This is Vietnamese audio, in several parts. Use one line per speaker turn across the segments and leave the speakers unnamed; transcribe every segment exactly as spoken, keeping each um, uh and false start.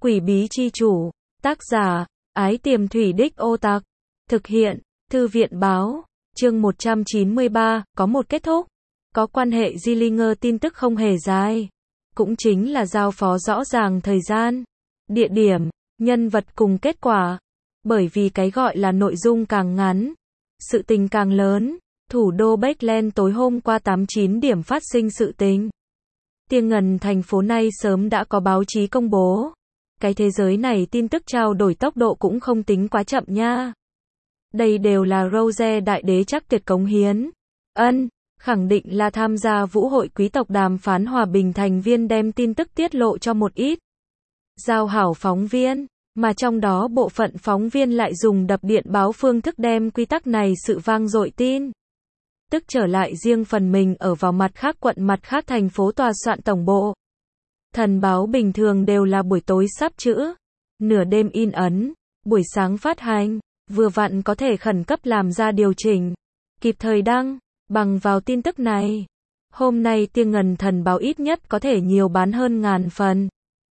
Quỷ bí chi chủ, tác giả, Ái Tiềm Thủy Đích Ô Tặc, thực hiện, Thư viện báo, chương một trăm chín mươi ba, có một kết thúc, có quan hệ Zillinger tin tức không hề dài, cũng chính là giao phó rõ ràng thời gian, địa điểm, nhân vật cùng kết quả, bởi vì cái gọi là nội dung càng ngắn, sự tình càng lớn, thủ đô Beckland tối hôm qua tám chín điểm phát sinh sự tình. Tiêng ngần thành phố nay sớm đã có báo chí công bố. Cái thế giới này tin tức trao đổi tốc độ cũng không tính quá chậm nha. Đây đều là Rose đại đế chắc tuyệt cống hiến. Ân, khẳng định là tham gia vũ hội quý tộc đàm phán hòa bình thành viên đem tin tức tiết lộ cho một ít giao hảo phóng viên, mà trong đó bộ phận phóng viên lại dùng đập điện báo phương thức đem quy tắc này sự vang dội tin. Tức trở lại riêng phần mình ở vào mặt khác quận mặt khác thành phố tòa soạn tổng bộ. Thần báo bình thường đều là buổi tối sắp chữ, nửa đêm in ấn, buổi sáng phát hành, vừa vặn có thể khẩn cấp làm ra điều chỉnh, kịp thời đăng, bằng vào tin tức này. Hôm nay Tiêng ngần thần báo ít nhất có thể nhiều bán hơn ngàn phần.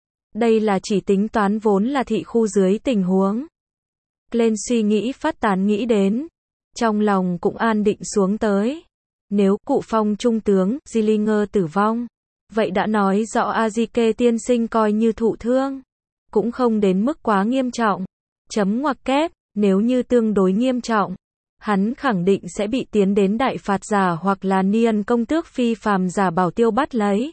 Đây là chỉ tính toán vốn là thị khu dưới tình huống. Lên suy nghĩ phát tán nghĩ đến. Trong lòng cũng an định xuống tới. Nếu cụ Phong trung tướng, Zillinger tử vong, vậy đã nói rõ Azike tiên sinh coi như thụ thương. Cũng không đến mức quá nghiêm trọng. Chấm ngoặc kép, nếu như tương đối nghiêm trọng, hắn khẳng định sẽ bị tiến đến đại phạt giả hoặc là niên công tước phi phàm giả bảo tiêu bắt lấy.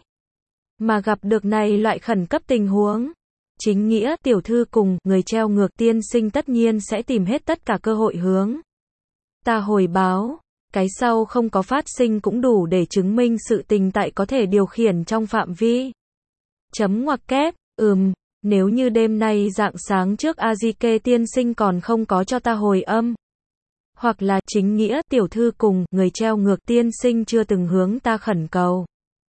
Mà gặp được này loại khẩn cấp tình huống, chính nghĩa tiểu thư cùng người treo ngược tiên sinh tất nhiên sẽ tìm hết tất cả cơ hội hướng ta hồi báo. Cái sau không có phát sinh cũng đủ để chứng minh sự tình tại có thể điều khiển trong phạm vi. Chấm ngoặc kép, ừm, nếu như đêm nay rạng sáng trước Azike tiên sinh còn không có cho ta hồi âm. Hoặc là chính nghĩa tiểu thư cùng người treo ngược tiên sinh chưa từng hướng ta khẩn cầu.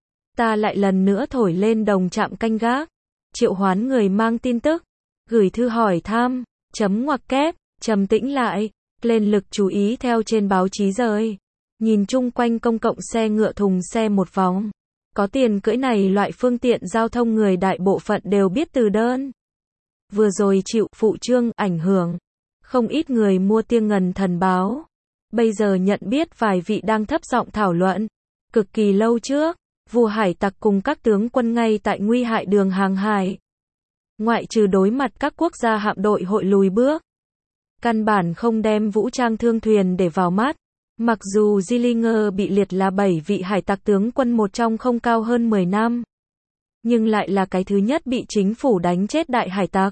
Ta lại lần nữa thổi lên đồng trạm canh gác, triệu hoán người mang tin tức, gửi thư hỏi thăm, chấm ngoặc kép, trầm tĩnh lại, lên lực chú ý theo trên báo chí rời. Nhìn chung quanh công cộng xe ngựa thùng xe một vòng. Có tiền cưỡi này loại phương tiện giao thông người đại bộ phận đều biết từ đơn. Vừa rồi chịu phụ trương ảnh hưởng. Không ít người mua Tiêng ngần thần báo. Bây giờ nhận biết vài vị đang thấp giọng thảo luận. Cực kỳ lâu trước, vua hải tặc cùng các tướng quân ngay tại nguy hại đường hàng hải. Ngoại trừ đối mặt các quốc gia hạm đội hội lùi bước. Căn bản không đem vũ trang thương thuyền để vào mắt. Mặc dù Zillinger bị liệt là bảy vị hải tặc tướng quân một trong không cao hơn mười năm. Nhưng lại là cái thứ nhất bị chính phủ đánh chết đại hải tặc.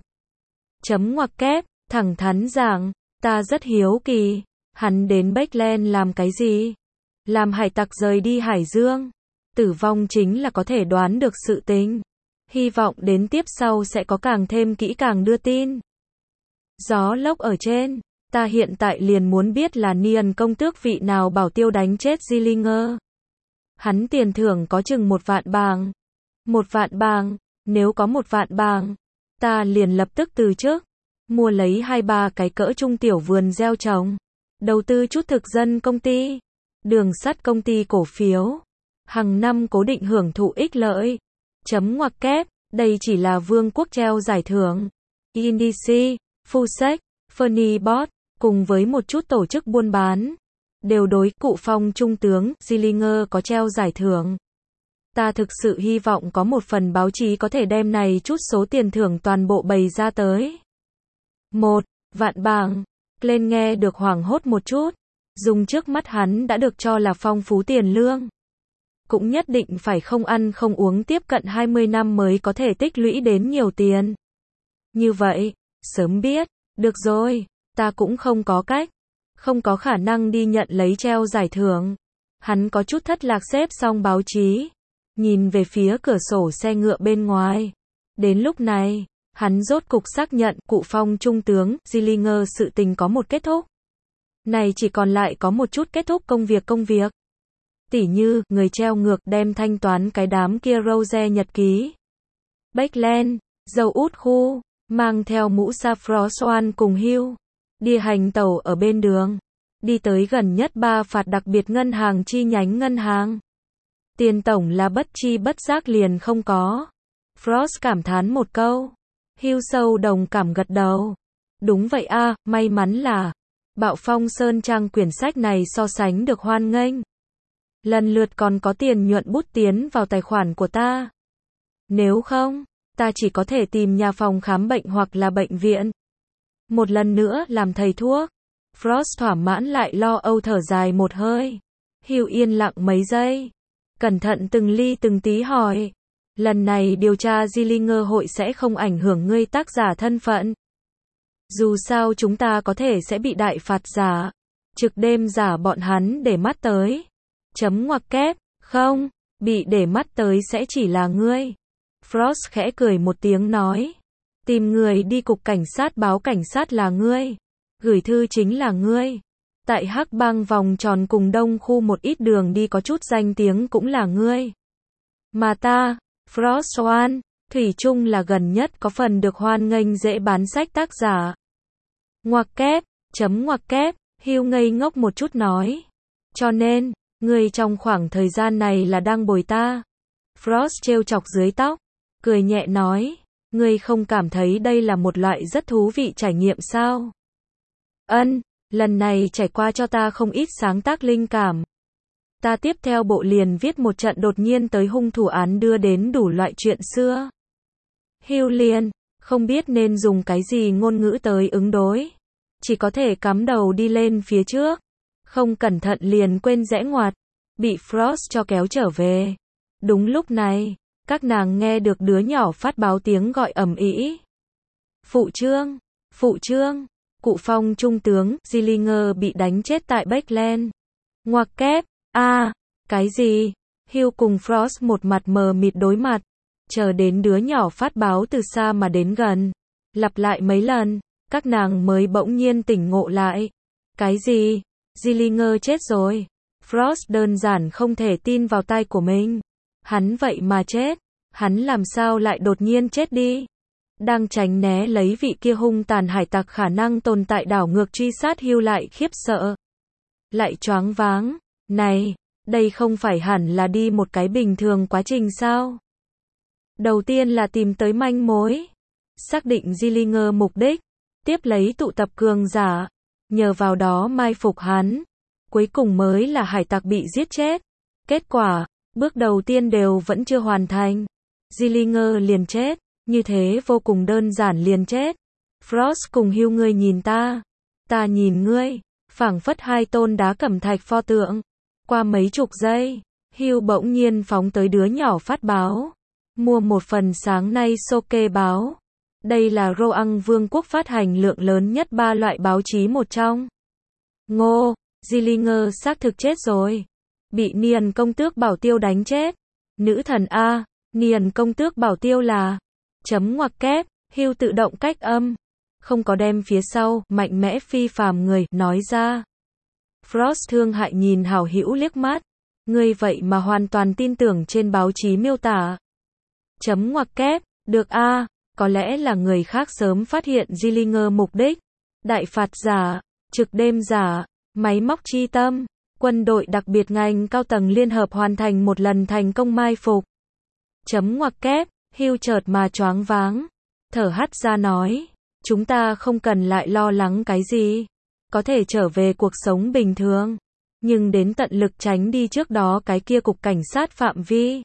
Chấm ngoặc kép, thẳng thắn giảng, ta rất hiếu kỳ, hắn đến Beckland làm cái gì? Làm hải tặc rời đi Hải Dương. Tử vong chính là có thể đoán được sự tình. Hy vọng đến tiếp sau sẽ có càng thêm kỹ càng đưa tin. Gió lốc ở trên. Ta hiện tại liền muốn biết là niên công tước vị nào bảo tiêu đánh chết Zillinger. Hắn tiền thưởng có chừng một vạn bàng. Một vạn bàng, nếu có một vạn bàng, ta liền lập tức từ chức. Mua lấy hai ba cái cỡ trung tiểu vườn gieo trồng. Đầu tư chút thực dân công ty. Đường sắt công ty cổ phiếu. Hàng năm cố định hưởng thụ ích lợi. Chấm ngoặc kép, đây chỉ là vương quốc treo giải thưởng. Indici, Fusec, Fernibot, cùng với một chút tổ chức buôn bán, đều đối cụ Phong trung tướng, Zillinger có treo giải thưởng. Ta thực sự hy vọng có một phần báo chí có thể đem này chút số tiền thưởng toàn bộ bày ra tới. Một vạn bảng, lên nghe được hoảng hốt một chút, dùng trước mắt hắn đã được cho là phong phú tiền lương. Cũng nhất định phải không ăn không uống tiếp cận hai mươi năm mới có thể tích lũy đến nhiều tiền. Như vậy, sớm biết, được rồi. Ta cũng không có cách, không có khả năng đi nhận lấy treo giải thưởng. Hắn có chút thất lạc xếp xong báo chí, nhìn về phía cửa sổ xe ngựa bên ngoài. Đến lúc này, hắn rốt cục xác nhận cụ Phong trung tướng, Zillinger sự tình có một kết thúc. Này chỉ còn lại có một chút kết thúc công việc công việc. Tỉ như, người treo ngược đem thanh toán cái đám kia Rose nhật ký. Beckland, dầu út khu, mang theo mũ Saffron cùng Hugh. Đi hành tàu ở bên đường. Đi tới gần nhất ba phạt đặc biệt ngân hàng chi nhánh ngân hàng. Tiền tổng là bất chi bất giác liền không có. Frost cảm thán một câu. Hugh sâu đồng cảm gật đầu. Đúng vậy a, may mắn là Bạo Phong Sơn Trang quyển sách này so sánh được hoan nghênh. Lần lượt còn có tiền nhuận bút tiến vào tài khoản của ta. Nếu không, ta chỉ có thể tìm nhà phòng khám bệnh hoặc là bệnh viện. Một lần nữa làm thầy thuốc. Frost thỏa mãn lại lo âu thở dài một hơi. Hugh yên lặng mấy giây. Cẩn thận từng ly từng tí hỏi. Lần này điều tra Gillinger hội sẽ không ảnh hưởng ngươi tác giả thân phận. Dù sao chúng ta có thể sẽ bị đại phạt giả. Trực đêm giả bọn hắn để mắt tới. Chấm ngoặc kép, không, bị để mắt tới sẽ chỉ là ngươi. Frost khẽ cười một tiếng nói. Tìm người đi cục cảnh sát báo cảnh sát là ngươi. Gửi thư chính là ngươi. Tại Hắc Bang vòng tròn cùng đông khu một ít đường đi có chút danh tiếng cũng là ngươi. Mà ta, Frost One, thủy chung là gần nhất có phần được hoan nghênh dễ bán sách tác giả. Ngoặc kép, chấm ngoặc kép, Hugh ngây ngốc một chút nói. Cho nên, ngươi trong khoảng thời gian này là đang bồi ta. Frost trêu chọc dưới tóc, cười nhẹ nói. Ngươi không cảm thấy đây là một loại rất thú vị trải nghiệm sao? Ân, lần này trải qua cho ta không ít sáng tác linh cảm. Ta tiếp theo bộ liền viết một trận đột nhiên tới hung thủ án đưa đến đủ loại chuyện xưa. Hugh liền, không biết nên dùng cái gì ngôn ngữ tới ứng đối. Chỉ có thể cắm đầu đi lên phía trước. Không cẩn thận liền quên rẽ ngoặt. Bị Frost cho kéo trở về. Đúng lúc này, các nàng nghe được đứa nhỏ phát báo tiếng gọi ầm ĩ. Phụ trương, phụ trương, Cụ Phong trung tướng, Gillinger bị đánh chết tại Backland. Ngoặc kép, a, à, cái gì? Hugh cùng Frost một mặt mờ mịt đối mặt, chờ đến đứa nhỏ phát báo từ xa mà đến gần. Lặp lại mấy lần, các nàng mới bỗng nhiên tỉnh ngộ lại. Cái gì? Gillinger chết rồi. Frost đơn giản không thể tin vào tai của mình. Hắn vậy mà chết. Hắn làm sao lại đột nhiên chết đi? Đang tránh né lấy vị kia hung tàn hải tặc khả năng tồn tại đảo ngược truy sát Hugh lại khiếp sợ. Lại choáng váng. Này, đây không phải hẳn là đi một cái bình thường quá trình sao? Đầu tiên là tìm tới manh mối. Xác định Gillinger mục đích. Tiếp lấy tụ tập cường giả. Nhờ vào đó mai phục hắn. Cuối cùng mới là hải tặc bị giết chết. Kết quả, bước đầu tiên đều vẫn chưa hoàn thành. Gillinger liền chết. Như thế vô cùng đơn giản liền chết. Frost cùng Hugh ngươi nhìn ta. Ta nhìn ngươi. Phảng phất hai tôn đá cẩm thạch pho tượng. Qua mấy chục giây, Hugh bỗng nhiên phóng tới đứa nhỏ phát báo. Mua một phần sáng nay Soke báo. Đây là Roang Vương quốc phát hành lượng lớn nhất ba loại báo chí một trong. Ngô, Gillinger xác thực chết rồi. Bị Niền công tước Bảo Tiêu đánh chết. Nữ thần A, Niền công tước Bảo Tiêu là... Chấm ngoặc kép, Hugh tự động cách âm. Không có đem phía sau, mạnh mẽ phi phàm người, nói ra. Frost thương hại nhìn hảo hữu liếc mắt. Ngươi vậy mà hoàn toàn tin tưởng trên báo chí miêu tả. Chấm ngoặc kép, được a, à, có lẽ là người khác sớm phát hiện Gillinger mục đích. Đại phạt giả, trực đêm giả, máy móc chi tâm, quân đội đặc biệt ngành cao tầng liên hợp hoàn thành một lần thành công mai phục. Chấm ngoặc kép, Hugh chợt mà choáng váng. Thở hắt ra nói, chúng ta không cần lại lo lắng cái gì. Có thể trở về cuộc sống bình thường. Nhưng đến tận lực tránh đi trước đó cái kia cục cảnh sát phạm vi.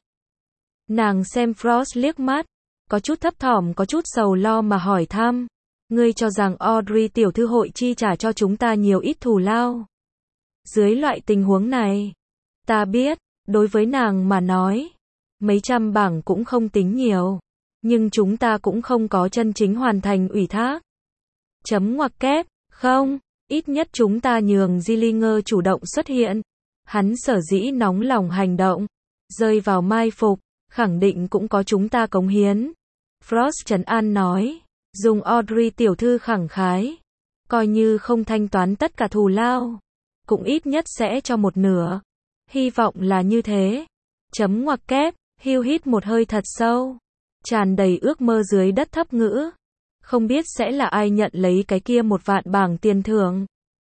Nàng xem Frost liếc mắt. Có chút thấp thỏm có chút sầu lo mà hỏi thăm. Ngươi cho rằng Audrey tiểu thư hội chi trả cho chúng ta nhiều ít thù lao. Dưới loại tình huống này. Ta biết, đối với nàng mà nói. Mấy trăm bảng cũng không tính nhiều. Nhưng chúng ta cũng không có chân chính hoàn thành ủy thác. Chấm ngoặc kép, không. Ít nhất chúng ta nhường Gillinger chủ động xuất hiện. Hắn sở dĩ nóng lòng hành động. Rơi vào mai phục. Khẳng định cũng có chúng ta cống hiến. Frost trấn an nói. Dùng Audrey tiểu thư khẳng khái. Coi như không thanh toán tất cả thù lao. Cũng ít nhất sẽ cho một nửa. Hy vọng là như thế. Chấm ngoặc kép. Hugh hít một hơi thật sâu. Tràn đầy ước mơ dưới đất thấp ngữ. Không biết sẽ là ai nhận lấy cái kia một vạn bảng tiền thưởng.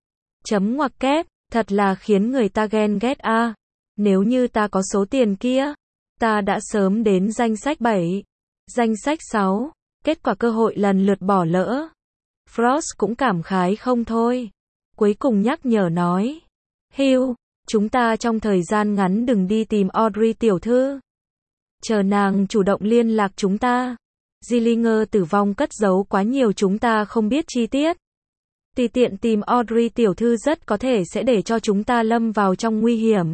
Chấm ngoặc kép, thật là khiến người ta ghen ghét a. À. Nếu như ta có số tiền kia, ta đã sớm đến danh sách bảy. Danh sách sáu, Kết quả cơ hội lần lượt bỏ lỡ. Frost cũng cảm khái không thôi. Cuối cùng nhắc nhở nói. Hugh, chúng ta trong thời gian ngắn đừng đi tìm Audrey tiểu thư. Chờ nàng chủ động liên lạc chúng ta. Gillinger tử vong cất giấu quá nhiều chúng ta không biết chi tiết. Tùy tiện tìm Audrey tiểu thư rất có thể sẽ để cho chúng ta lâm vào trong nguy hiểm.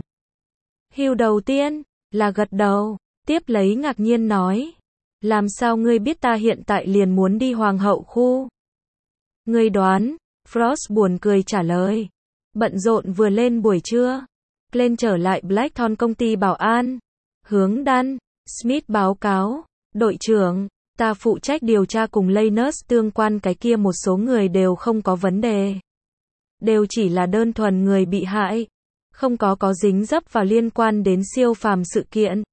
Hugh đầu tiên là gật đầu, tiếp lấy ngạc nhiên nói. Làm sao ngươi biết ta hiện tại liền muốn đi hoàng hậu khu? Ngươi đoán, Frost buồn cười trả lời. Bận rộn vừa lên buổi trưa. Glenn trở lại Blackthorn công ty bảo an. Hướng Đan, Smith báo cáo. Đội trưởng, ta phụ trách điều tra cùng Lanus tương quan cái kia một số người đều không có vấn đề. Đều chỉ là đơn thuần người bị hại. Không có có dính dấp vào liên quan đến siêu phàm sự kiện.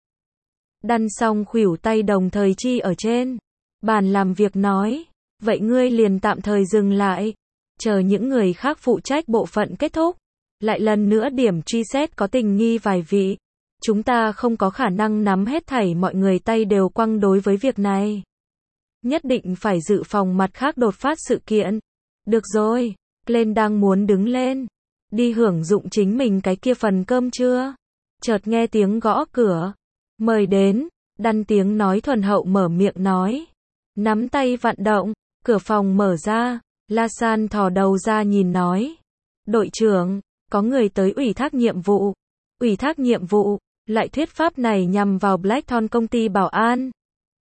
Đan xong khuỷu tay đồng thời chi ở trên bàn làm việc nói. Vậy ngươi liền tạm thời dừng lại. Chờ những người khác phụ trách bộ phận kết thúc. Lại lần nữa điểm truy xét có tình nghi vài vị. Chúng ta không có khả năng nắm hết thảy mọi người tay đều quăng đối với việc này. Nhất định phải dự phòng mặt khác đột phát sự kiện. Được rồi, Glenn đang muốn đứng lên. Đi hưởng dụng chính mình cái kia phần cơm trưa. Chợt nghe tiếng gõ cửa. Mời đến, Đan tiếng nói thuần hậu mở miệng nói. Nắm tay vặn động, cửa phòng mở ra. La San thò đầu ra nhìn nói. Đội trưởng, có người tới ủy thác nhiệm vụ. Ủy thác nhiệm vụ, loại thuyết pháp này nhằm vào Blackthorn công ty bảo an.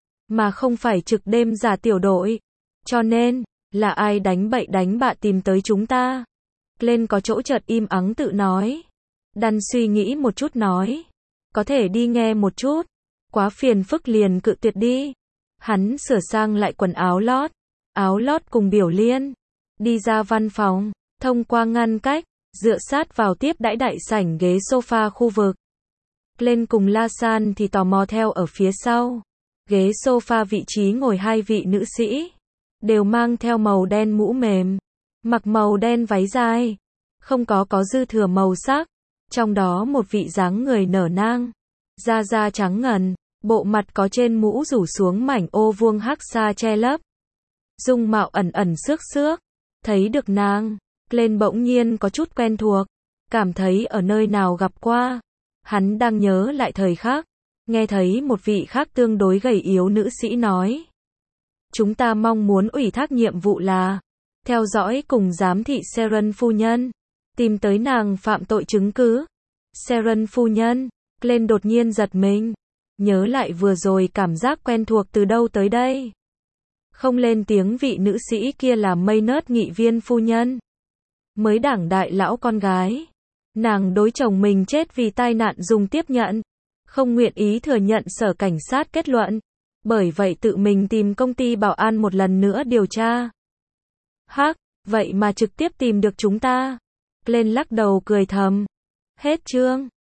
Mà không phải trực đêm giả tiểu đội. Cho nên, là ai đánh bậy đánh bạ tìm tới chúng ta. Glenn có chỗ chợt im ắng tự nói. Đan suy nghĩ một chút nói. Có thể đi nghe một chút. Quá phiền phức liền cự tuyệt đi. Hắn sửa sang lại quần áo lót. Áo lót cùng biểu liên. Đi ra văn phòng. Thông qua ngăn cách. Dựa sát vào tiếp đãi đại sảnh ghế sofa khu vực. Glenn cùng La San thì tò mò theo ở phía sau. Ghế sofa vị trí ngồi hai vị nữ sĩ. Đều mang theo màu đen mũ mềm. Mặc màu đen váy dài. Không có có dư thừa màu sắc. Trong đó một vị dáng người nở nang. Da da trắng ngần. Bộ mặt có trên mũ rủ xuống mảnh ô vuông hắc xa che lấp. Dung mạo ẩn ẩn xước xước. Thấy được nàng. Glenn bỗng nhiên có chút quen thuộc. Cảm thấy ở nơi nào gặp qua. Hắn đang nhớ lại thời khắc. Nghe thấy một vị khác tương đối gầy yếu nữ sĩ nói. Chúng ta mong muốn ủy thác nhiệm vụ là theo dõi cùng giám thị Sharon phu nhân. Tìm tới nàng phạm tội chứng cứ. Sharon phu nhân. Glenn đột nhiên giật mình. Nhớ lại vừa rồi cảm giác quen thuộc từ đâu tới đây. Không lên tiếng vị nữ sĩ kia là Maynard nghị viên phu nhân. Mới đảng đại lão con gái. Nàng đối chồng mình chết vì tai nạn dùng tiếp nhận. Không nguyện ý thừa nhận sở cảnh sát kết luận. Bởi vậy tự mình tìm công ty bảo an một lần nữa điều tra. Hắc, vậy mà trực tiếp tìm được chúng ta. Glenn lắc đầu cười thầm. Hết chương.